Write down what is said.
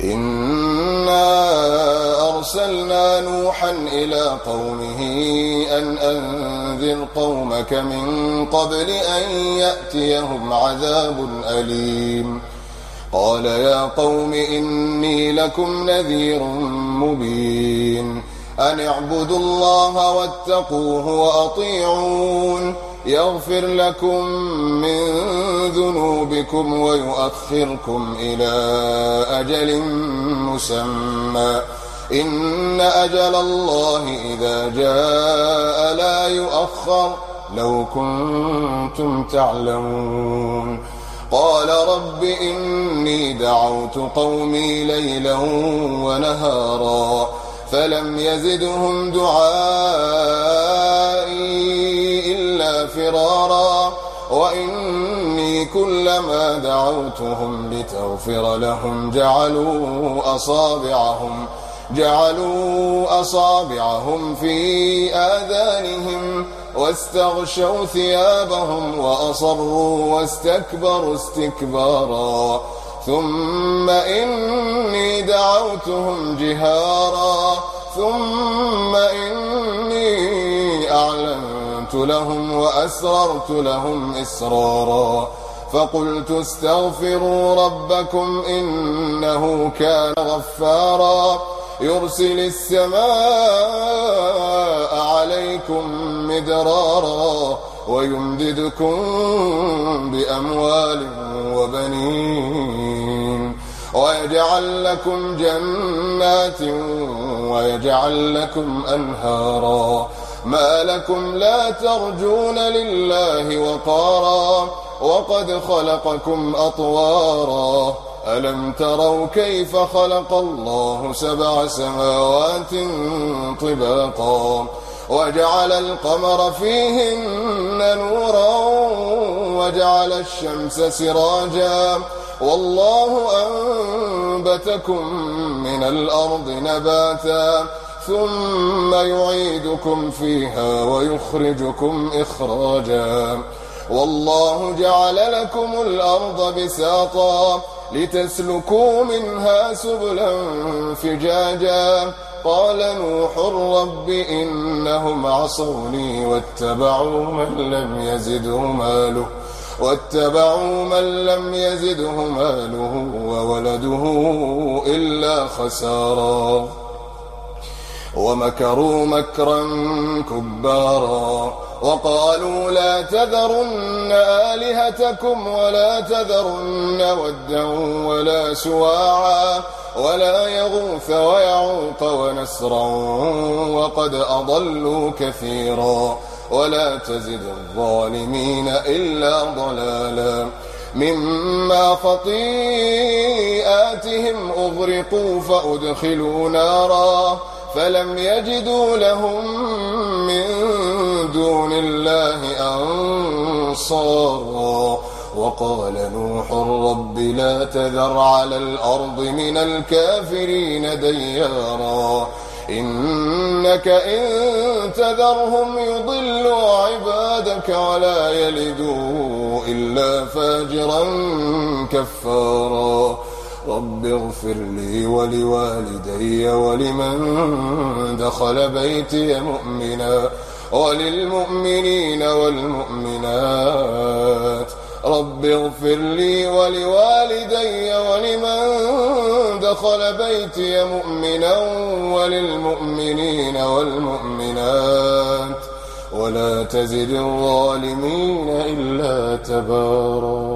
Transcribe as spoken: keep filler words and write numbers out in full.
إنا أرسلنا نوحا إلى قومه أن أنذر قومك من قبل أن يأتيهم عذاب أليم قال يا قوم إني لكم نذير مبين أن اعبدوا الله واتقوه وأطيعون يغفر لكم من ذنوبكم ويؤخركم إلى أجل مسمى إن أجل الله إذا جاء لا يؤخر لو كنتم تعلمون قال رب إني دعوت قومي ليلا ونهارا فلم يزدهم دعائي إلا فرارا وإني كلما دعوتهم لتغفر لهم جعلوا أصابعهم جعلوا أصابعهم في آذانهم واستغشوا ثيابهم وأصروا واستكبروا استكبارا ثم إني دعوتهم جهارا ثم إني أعلنت لهم وأسررت لهم إسرارا فقلت استغفروا ربكم إنه كان غفارا يرسل السماء عليكم مدرارا ويمددكم بأموال وبنين ويجعل لكم جنات ويجعل لكم أنهارا ما لكم لا ترجون لله وقارا وقد خلقكم أطوارا ألم تروا كيف خلق الله سبع سماوات طباقا وجعل القمر فيهن نورا وجعل الشمس سراجا والله أنبتكم من الأرض نباتا ثم يعيدكم فيها ويخرجكم إخراجا والله جعل لكم الأرض بساطا لتسلكوا منها سبلا فجاجا قال نوح رب إنهم عصوني واتبعوا من لم يزده ماله واتبعوا من لم يزده ماله وولده إلا خسارا ومكروا مكرا كبارا وقالوا لا تذرن آلهتكم ولا تذرن ودا ولا سواعا ولا يغوث ويعوق ونسرا وقد أضلوا كثيرا ولا تزد الظالمين إلا ضلالا مما خطيئاتهم أغرقوا فأدخلوا نارا فلم يجدوا لهم من دون الله أنصارا وقال نوح رب لا تذر على الأرض من الكافرين ديارا إنك إن تذرهم يضلوا عبادك ولا يلدوا إلا فاجرا كفارا رب اغفر لي ولوالدي ولمن دخل بيتي مؤمنا وللمؤمنين والمؤمنات رب اغفر لي ولوالدي ولمن دخل بيتي مؤمنا وللمؤمنين والمؤمنات ولا تزد الظالمين إلا تبارا.